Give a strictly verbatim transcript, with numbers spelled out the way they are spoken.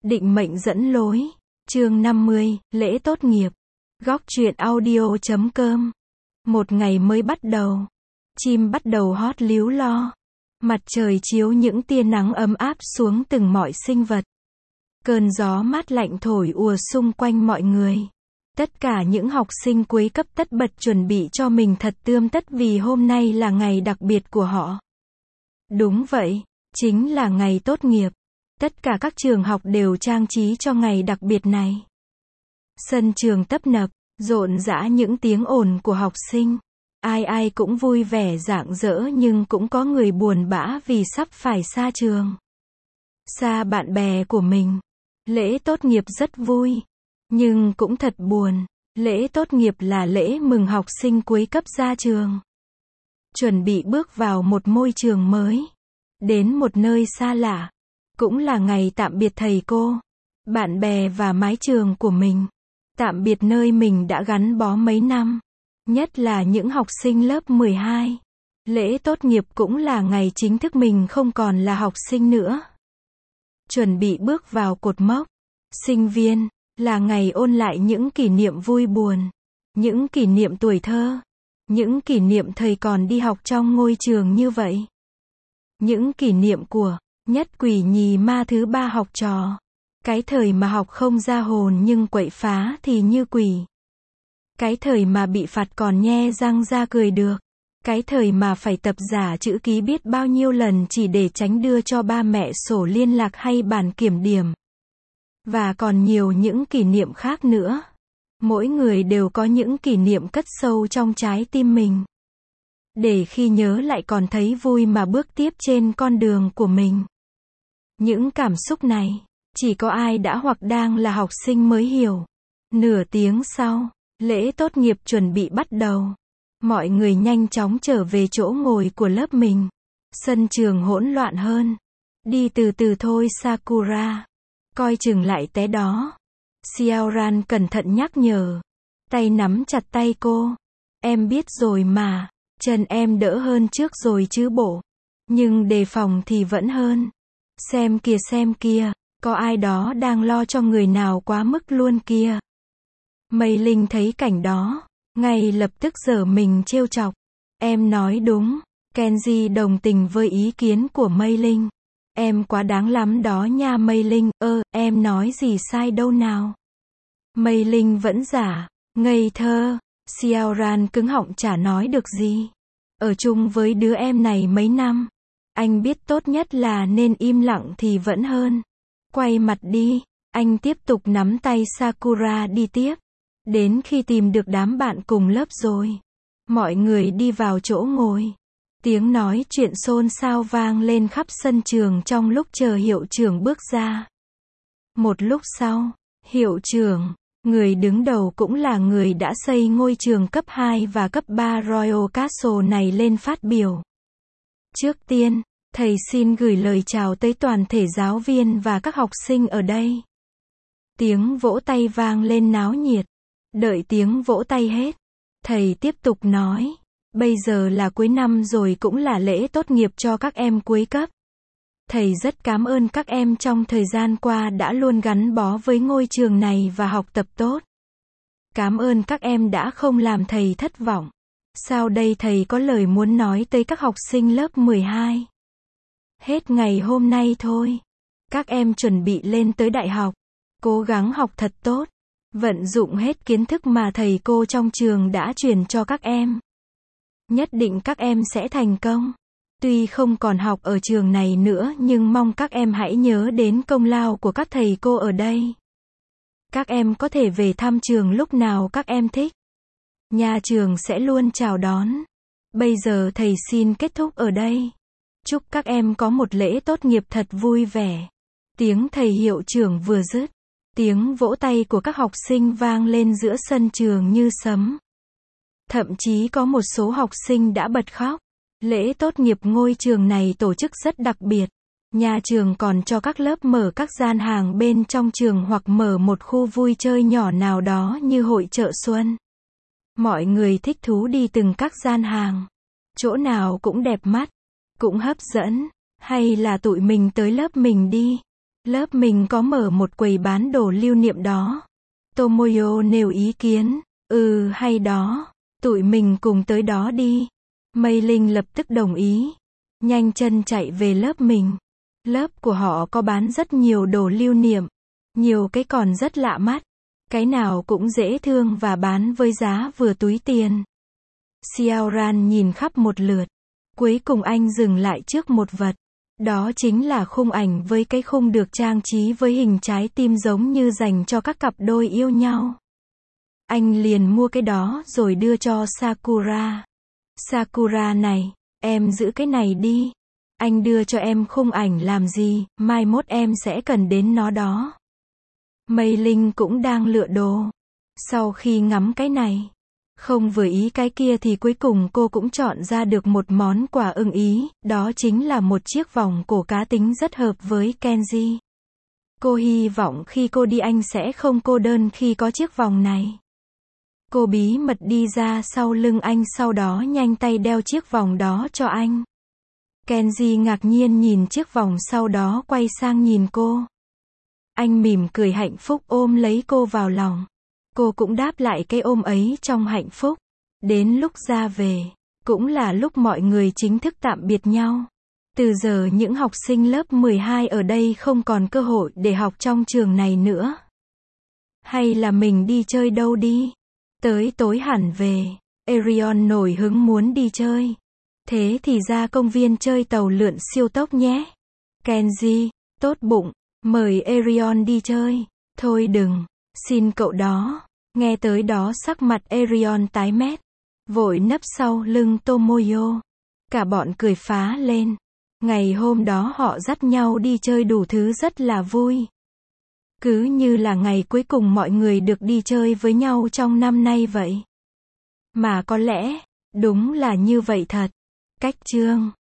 Định mệnh dẫn lối. Chương năm mươi, lễ tốt nghiệp. Góc truyện audio chấm com. Một ngày mới bắt đầu. Chim bắt đầu hót líu lo. Mặt trời chiếu những tia nắng ấm áp xuống từng mọi sinh vật. Cơn gió mát lạnh thổi ùa xung quanh mọi người. Tất cả những học sinh cuối cấp tất bật chuẩn bị cho mình thật tươm tất vì hôm nay là ngày đặc biệt của họ. Đúng vậy, chính là ngày tốt nghiệp. Tất cả các trường học đều trang trí cho ngày đặc biệt này. Sân trường tấp nập, rộn rã những tiếng ồn của học sinh. Ai ai cũng vui vẻ rạng rỡ nhưng cũng có người buồn bã vì sắp phải xa trường. Xa bạn bè của mình. Lễ tốt nghiệp rất vui. Nhưng cũng thật buồn. Lễ tốt nghiệp là lễ mừng học sinh cuối cấp ra trường. Chuẩn bị bước vào một môi trường mới. Đến một nơi xa lạ. Cũng là ngày tạm biệt thầy cô, bạn bè và mái trường của mình. Tạm biệt nơi mình đã gắn bó mấy năm. Nhất là những học sinh lớp mười hai. Lễ tốt nghiệp cũng là ngày chính thức mình không còn là học sinh nữa. Chuẩn bị bước vào cột mốc. Sinh viên, là ngày ôn lại những kỷ niệm vui buồn. Những kỷ niệm tuổi thơ. Những kỷ niệm thầy còn đi học trong ngôi trường như vậy. Những kỷ niệm của nhất quỷ nhì ma thứ ba học trò. Cái thời mà học không ra hồn nhưng quậy phá thì như quỷ. Cái thời mà bị phạt còn nhe răng ra cười được. Cái thời mà phải tập giả chữ ký biết bao nhiêu lần chỉ để tránh đưa cho ba mẹ sổ liên lạc hay bản kiểm điểm. Và còn nhiều những kỷ niệm khác nữa. Mỗi người đều có những kỷ niệm cất sâu trong trái tim mình. Để khi nhớ lại còn thấy vui mà bước tiếp trên con đường của mình. Những cảm xúc này, chỉ có ai đã hoặc đang là học sinh mới hiểu. Nửa tiếng sau, lễ tốt nghiệp chuẩn bị bắt đầu. Mọi người nhanh chóng trở về chỗ ngồi của lớp mình. Sân trường hỗn loạn hơn. Đi từ từ thôi Sakura. Coi chừng lại té đó. Xiaoran cẩn thận nhắc nhở. Tay nắm chặt tay cô. Em biết rồi mà. Chân em đỡ hơn trước rồi chứ bộ. Nhưng đề phòng thì vẫn hơn. Xem kìa xem kìa, có ai đó đang lo cho người nào quá mức luôn kìa. Mây Linh thấy cảnh đó, ngay lập tức giở mình trêu chọc. Em nói đúng, Kenji đồng tình với ý kiến của Mây Linh. Em quá đáng lắm đó nha Mây Linh, ơ, em nói gì sai đâu nào. Mây Linh vẫn giả, ngây thơ, Xiaoran cứng họng chả nói được gì. Ở chung với đứa em này mấy năm. Anh biết tốt nhất là nên im lặng thì vẫn hơn. Quay mặt đi, anh tiếp tục nắm tay Sakura đi tiếp. Đến khi tìm được đám bạn cùng lớp rồi. Mọi người đi vào chỗ ngồi. Tiếng nói chuyện xôn xao vang lên khắp sân trường trong lúc chờ hiệu trưởng bước ra. Một lúc sau, hiệu trưởng, người đứng đầu cũng là người đã xây ngôi trường cấp hai và cấp ba Royal Castle này lên phát biểu. Trước tiên, thầy xin gửi lời chào tới toàn thể giáo viên và các học sinh ở đây. Tiếng vỗ tay vang lên náo nhiệt. Đợi tiếng vỗ tay hết, thầy tiếp tục nói, bây giờ là cuối năm rồi cũng là lễ tốt nghiệp cho các em cuối cấp. Thầy rất cảm ơn các em trong thời gian qua đã luôn gắn bó với ngôi trường này và học tập tốt. Cảm ơn các em đã không làm thầy thất vọng. Sau đây thầy có lời muốn nói tới các học sinh lớp mười hai. Hết ngày hôm nay thôi. Các em chuẩn bị lên tới đại học. Cố gắng học thật tốt. Vận dụng hết kiến thức mà thầy cô trong trường đã truyền cho các em. Nhất định các em sẽ thành công. Tuy không còn học ở trường này nữa nhưng mong các em hãy nhớ đến công lao của các thầy cô ở đây. Các em có thể về thăm trường lúc nào các em thích. Nhà trường sẽ luôn chào đón. Bây giờ thầy xin kết thúc ở đây. Chúc các em có một lễ tốt nghiệp thật vui vẻ. Tiếng thầy hiệu trưởng vừa dứt. Tiếng vỗ tay của các học sinh vang lên giữa sân trường như sấm. Thậm chí có một số học sinh đã bật khóc. Lễ tốt nghiệp ngôi trường này tổ chức rất đặc biệt. Nhà trường còn cho các lớp mở các gian hàng bên trong trường hoặc mở một khu vui chơi nhỏ nào đó như hội chợ xuân. Mọi người thích thú đi từng các gian hàng. Chỗ nào cũng đẹp mắt, cũng hấp dẫn. Hay là tụi mình tới lớp mình đi. Lớp mình có mở một quầy bán đồ lưu niệm đó. Tomoyo nêu ý kiến. Ừ, hay đó. Tụi mình cùng tới đó đi. Mei Linh lập tức đồng ý. Nhanh chân chạy về lớp mình. Lớp của họ có bán rất nhiều đồ lưu niệm. Nhiều cái còn rất lạ mắt. Cái nào cũng dễ thương và bán với giá vừa túi tiền. Xiaoran nhìn khắp một lượt. Cuối cùng anh dừng lại trước một vật. Đó chính là khung ảnh với cái khung được trang trí với hình trái tim giống như dành cho các cặp đôi yêu nhau. Anh liền mua cái đó rồi đưa cho Sakura. Sakura này, em giữ cái này đi. Anh đưa cho em khung ảnh làm gì, mai mốt em sẽ cần đến nó đó. Mei Linh cũng đang lựa đồ. Sau khi ngắm cái này, không vừa ý cái kia thì cuối cùng cô cũng chọn ra được một món quà ưng ý, đó chính là một chiếc vòng cổ cá tính rất hợp với Kenji. Cô hy vọng khi cô đi anh sẽ không cô đơn khi có chiếc vòng này. Cô bí mật đi ra sau lưng anh sau đó nhanh tay đeo chiếc vòng đó cho anh. Kenji ngạc nhiên nhìn chiếc vòng sau đó quay sang nhìn cô. Anh mỉm cười hạnh phúc ôm lấy cô vào lòng. Cô cũng đáp lại cái ôm ấy trong hạnh phúc. Đến lúc ra về, cũng là lúc mọi người chính thức tạm biệt nhau. Từ giờ những học sinh lớp mười hai ở đây không còn cơ hội để học trong trường này nữa. Hay là mình đi chơi đâu đi? Tới tối hẳn về, Arion nổi hứng muốn đi chơi. Thế thì ra công viên chơi tàu lượn siêu tốc nhé. Kenji, tốt bụng, mời Arion đi chơi. Thôi đừng, xin cậu đó. Nghe tới đó sắc mặt Arion tái mét, vội nấp sau lưng Tomoyo. Cả bọn cười phá lên. Ngày hôm đó họ dắt nhau đi chơi đủ thứ rất là vui. Cứ như là ngày cuối cùng mọi người được đi chơi với nhau trong năm nay vậy. Mà có lẽ, đúng là như vậy thật. Cách chương